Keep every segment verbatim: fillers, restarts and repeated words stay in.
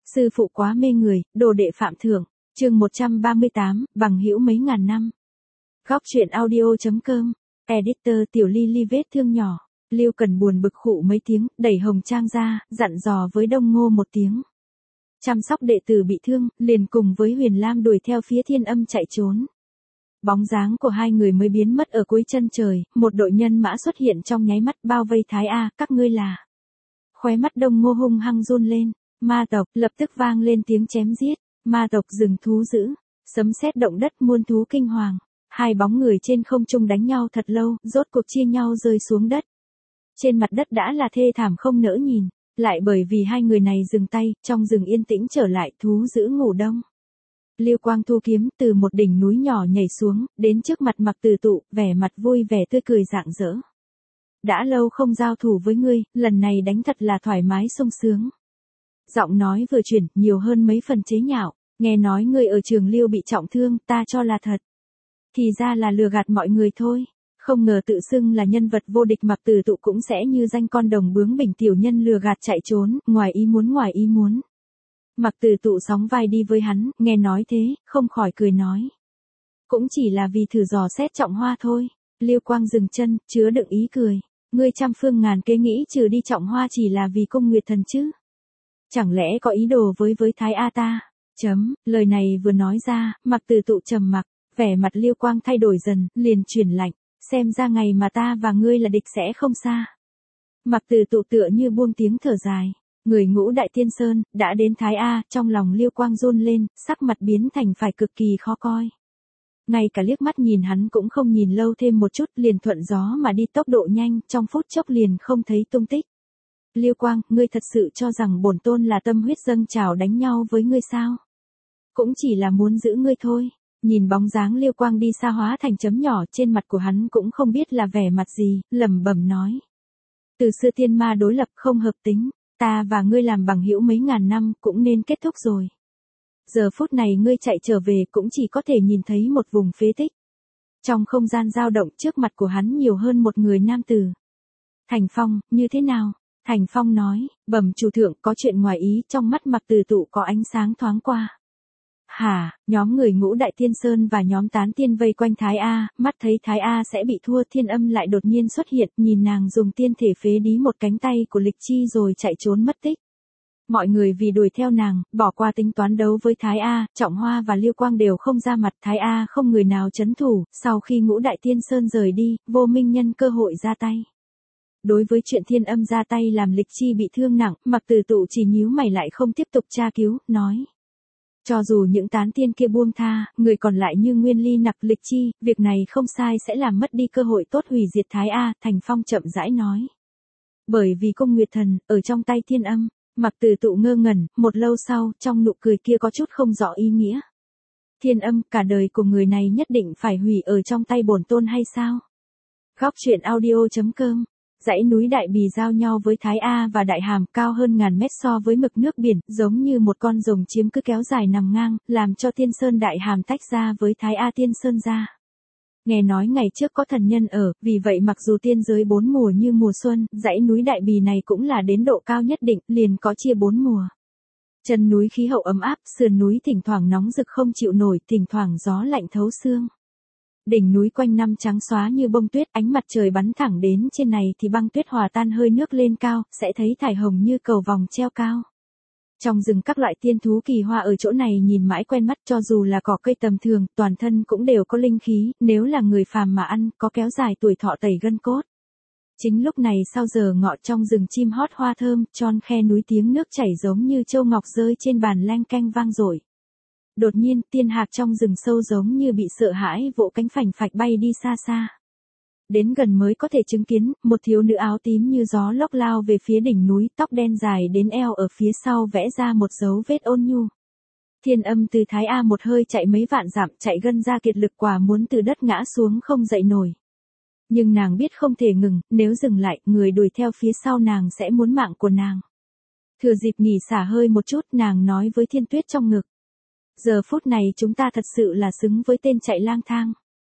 Sư phụ quá mê người, đồ đệ phạm thượng, chương một trăm ba mươi tám, bằng hữu mấy ngàn năm. Góc truyện audio.com, editor Tiểu Ly Ly vết thương nhỏ, Lưu Cần buồn bực khụ mấy tiếng, đẩy Hồng Trang ra, dặn dò với Đông Ngô một tiếng. Chăm sóc đệ tử bị thương, liền cùng với Huyền Lam đuổi theo phía Thiên Âm chạy trốn. Bóng dáng của hai người mới biến mất ở cuối chân trời, một đội nhân mã xuất hiện trong nháy mắt bao vây Thái A, các ngươi là. Khóe mắt Đông Ngô hung hăng run lên, ma tộc, lập tức vang lên tiếng chém giết, ma tộc rừng thú dữ, sấm sét động đất muôn thú kinh hoàng, hai bóng người trên không trung đánh nhau thật lâu, rốt cuộc chia nhau rơi xuống đất. Trên mặt đất đã là thê thảm không nỡ nhìn, lại bởi vì hai người này dừng tay, trong rừng yên tĩnh trở lại thú dữ ngủ đông. Lưu Quang thu kiếm từ một đỉnh núi nhỏ nhảy xuống, đến trước mặt Mặc Tử Tụ, vẻ mặt vui vẻ tươi cười rạng rỡ. Đã lâu không giao thủ với ngươi, lần này đánh thật là thoải mái sung sướng. Giọng nói vừa chuyển, nhiều hơn mấy phần chế nhạo, nghe nói ngươi ở Trường Liêu bị trọng thương, ta cho là thật. Thì ra là lừa gạt mọi người thôi, không ngờ tự xưng là nhân vật vô địch Mặc Tử Tụ cũng sẽ như danh con đồng bướng bỉnh tiểu nhân lừa gạt chạy trốn, ngoài ý muốn ngoài ý muốn. Mặc Tử Tụ sóng vai đi với hắn, nghe nói thế, không khỏi cười nói. Cũng chỉ là vì thử dò xét Trọng Hoa thôi. Lưu Quang dừng chân, chứa đựng ý cười. Ngươi trăm phương ngàn kế nghĩ trừ đi Trọng Hoa chỉ là vì Cung Nguyệt Thần chứ? Chẳng lẽ có ý đồ với với Thái A ta? Chấm, lời này vừa nói ra, Mặc Tử Tụ trầm mặc, vẻ mặt Lưu Quang thay đổi dần, liền chuyển lạnh, xem ra ngày mà ta và ngươi là địch sẽ không xa. Mặc Tử Tụ tựa như buông tiếng thở dài. Người Ngũ Đại Tiên Sơn, đã đến Thái A, trong lòng Lưu Quang run lên, sắc mặt biến thành phải cực kỳ khó coi. Ngay cả liếc mắt nhìn hắn cũng không nhìn lâu thêm một chút, liền thuận gió mà đi tốc độ nhanh, trong phút chốc liền không thấy tung tích. Lưu Quang, ngươi thật sự cho rằng bổn tôn là tâm huyết dâng trào đánh nhau với ngươi sao? Cũng chỉ là muốn giữ ngươi thôi. Nhìn bóng dáng Lưu Quang đi xa hóa thành chấm nhỏ, trên mặt của hắn cũng không biết là vẻ mặt gì, lẩm bẩm nói. Từ xưa tiên ma đối lập không hợp tính. Ta và ngươi làm bằng hữu mấy ngàn năm cũng nên kết thúc rồi. Giờ phút này ngươi chạy trở về cũng chỉ có thể nhìn thấy một vùng phế tích. Trong không gian dao động trước mặt của hắn nhiều hơn một người nam tử. Thành Phong, như thế nào? Thành Phong nói, bẩm chủ thượng có chuyện ngoài ý, trong mắt Mặc Tử Tụ có ánh sáng thoáng qua. Hả, nhóm người Ngũ Đại Tiên Sơn và nhóm tán tiên vây quanh Thái A, mắt thấy Thái A sẽ bị thua, Thiên Âm lại đột nhiên xuất hiện, nhìn nàng dùng tiên thể phế đi một cánh tay của Lịch Chi rồi chạy trốn mất tích. Mọi người vì đuổi theo nàng, bỏ qua tính toán đấu với Thái A, Trọng Hoa và Lưu Quang đều không ra mặt, Thái A không người nào chấn thủ, sau khi Ngũ Đại Tiên Sơn rời đi, Vô Minh nhân cơ hội ra tay. Đối với chuyện Thiên Âm ra tay làm Lịch Chi bị thương nặng, Mặc Tử Tụ chỉ nhíu mày lại không tiếp tục tra cứu, nói. Cho dù những tán tiên kia buông tha, người còn lại như Nguyên Ly nặc Lịch Chi, việc này không sai sẽ làm mất đi cơ hội tốt hủy diệt Thái A, Thành Phong chậm rãi nói. Bởi vì Cung Nguyệt Thần, ở trong tay Thiên Âm, Mặc Tử Tụ ngơ ngẩn, một lâu sau, trong nụ cười kia có chút không rõ ý nghĩa. Thiên Âm, cả đời của người này nhất định phải hủy ở trong tay bổn tôn hay sao? Góc truyện audio.com. Dãy núi Đại Bì giao nhau với Thái A và Đại Hàm cao hơn ngàn mét so với mực nước biển, giống như một con rồng chiếm cứ kéo dài nằm ngang, làm cho Tiên Sơn Đại Hàm tách ra với Thái A Tiên Sơn ra. Nghe nói ngày trước có thần nhân ở, vì vậy mặc dù tiên giới bốn mùa như mùa xuân, dãy núi Đại Bì này cũng là đến độ cao nhất định, liền có chia bốn mùa. Chân núi khí hậu ấm áp, sườn núi thỉnh thoảng nóng rực không chịu nổi, thỉnh thoảng gió lạnh thấu xương. Đỉnh núi quanh năm trắng xóa như bông tuyết, ánh mặt trời bắn thẳng đến trên này thì băng tuyết hòa tan hơi nước lên cao, sẽ thấy thải hồng như cầu vòng treo cao. Trong rừng các loại tiên thú kỳ hoa ở chỗ này nhìn mãi quen mắt, cho dù là cỏ cây tầm thường, toàn thân cũng đều có linh khí, nếu là người phàm mà ăn, có kéo dài tuổi thọ tẩy gân cốt. Chính lúc này sau giờ ngọ trong rừng chim hót hoa thơm, tròn khe núi tiếng nước chảy giống như châu ngọc rơi trên bàn leng keng vang dội. Đột nhiên, tiên hạc trong rừng sâu giống như bị sợ hãi vỗ cánh phành phạch bay đi xa xa. Đến gần mới có thể chứng kiến, một thiếu nữ áo tím như gió lốc lao về phía đỉnh núi, tóc đen dài đến eo ở phía sau vẽ ra một dấu vết ôn nhu. Thiên Âm từ Thái A một hơi chạy mấy vạn dặm, chạy gân ra kiệt lực quả muốn từ đất ngã xuống không dậy nổi. Nhưng nàng biết không thể ngừng, nếu dừng lại, người đuổi theo phía sau nàng sẽ muốn mạng của nàng. Thừa dịp nghỉ xả hơi một chút, nàng nói với Thiên Tuyết trong ngực. Giờ phút này chúng ta thật sự là xứng với tên chạy lang thang.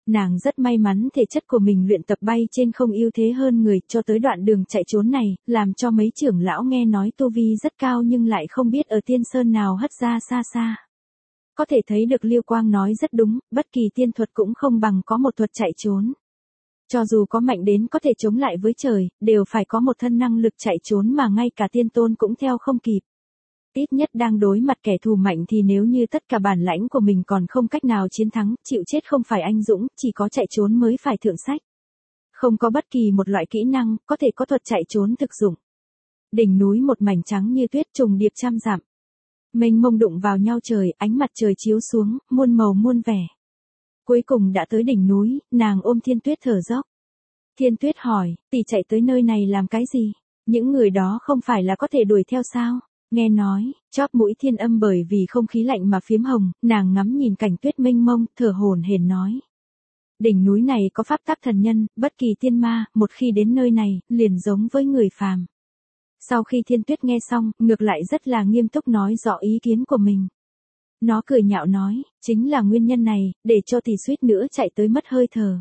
Nàng rất may mắn thể chất của mình luyện tập bay trên không ưu thế hơn người, cho tới đoạn đường chạy trốn này, làm cho mấy trưởng lão nghe nói tu vi rất cao nhưng lại không biết ở tiên sơn nào hất ra xa xa. Có thể thấy được Liêu Quang nói rất đúng, bất kỳ tiên thuật cũng không bằng có một thuật chạy trốn. Cho dù có mạnh đến có thể chống lại với trời, đều phải có một thân năng lực chạy trốn mà ngay cả tiên tôn cũng theo không kịp. Ít nhất đang đối mặt kẻ thù mạnh thì nếu như tất cả bản lãnh của mình còn không cách nào chiến thắng, chịu chết không phải anh dũng, chỉ có chạy trốn mới phải thượng sách. Không có bất kỳ một loại kỹ năng, có thể có thuật chạy trốn thực dụng. Đỉnh núi một mảnh trắng như tuyết trùng điệp trăm dặm. Mênh mông đụng vào nhau trời, ánh mặt trời chiếu xuống, muôn màu muôn vẻ. Cuối cùng đã tới đỉnh núi, nàng ôm Thiên Tuyết thở dốc. Thiên Tuyết hỏi, tỷ chạy tới nơi này làm cái gì? Những người đó không phải là có thể đuổi theo sao? Nghe nói, chóp mũi Thiên Âm bởi vì không khí lạnh mà phiếm hồng, nàng ngắm nhìn cảnh tuyết mênh mông, thở hổn hển nói. Đỉnh núi này có pháp tắc thần nhân, bất kỳ tiên ma, một khi đến nơi này, liền giống với người phàm. Sau khi Thiên Tuyết nghe xong, ngược lại rất là nghiêm túc nói rõ ý kiến của mình. Nó cười nhạo nói, chính là nguyên nhân này, để cho tỷ suýt nữa chạy tới mất hơi thở.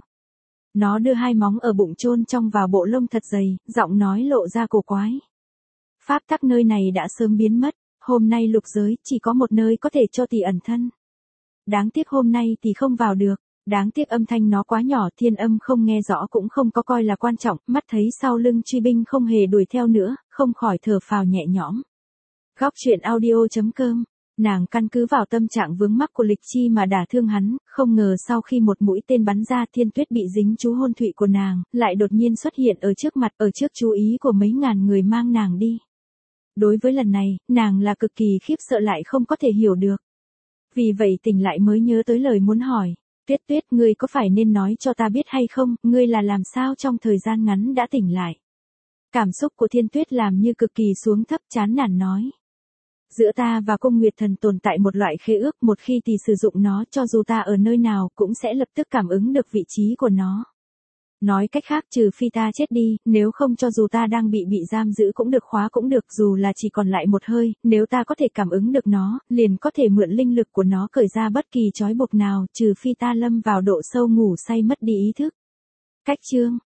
Nó đưa hai móng ở bụng chôn trong vào bộ lông thật dày, giọng nói lộ ra cổ quái. Pháp tắc nơi này đã sớm biến mất, hôm nay lục giới chỉ có một nơi có thể cho tỷ ẩn thân. Đáng tiếc hôm nay tỷ không vào được, đáng tiếc âm thanh nó quá nhỏ, Thiên Âm không nghe rõ cũng không có coi là quan trọng, mắt thấy sau lưng truy binh không hề đuổi theo nữa, không khỏi thở phào nhẹ nhõm. Góc truyện audio chấm com. Nàng căn cứ vào tâm trạng vướng mắc của Lịch Chi mà đả thương hắn, không ngờ sau khi một mũi tên bắn ra, Thiên Tuyết bị dính chú hôn thụy của nàng, lại đột nhiên xuất hiện ở trước mặt, ở trước chú ý của mấy ngàn người mang nàng đi. Đối với lần này, nàng là cực kỳ khiếp sợ lại không có thể hiểu được. Vì vậy tỉnh lại mới nhớ tới lời muốn hỏi, Tuyết Tuyết, ngươi có phải nên nói cho ta biết hay không, ngươi là làm sao trong thời gian ngắn đã tỉnh lại. Cảm xúc của Thiên Tuyết làm như cực kỳ xuống thấp, chán nản nói. Giữa ta và Cung Nguyệt Thần tồn tại một loại khế ước, một khi tỷ sử dụng nó, cho dù ta ở nơi nào cũng sẽ lập tức cảm ứng được vị trí của nó. Nói cách khác, trừ phi ta chết đi, nếu không cho dù ta đang bị bị giam giữ cũng được, khóa cũng được, dù là chỉ còn lại một hơi, nếu ta có thể cảm ứng được nó, liền có thể mượn linh lực của nó cởi ra bất kỳ trói buộc nào, trừ phi ta lâm vào độ sâu ngủ say mất đi ý thức. Cách chương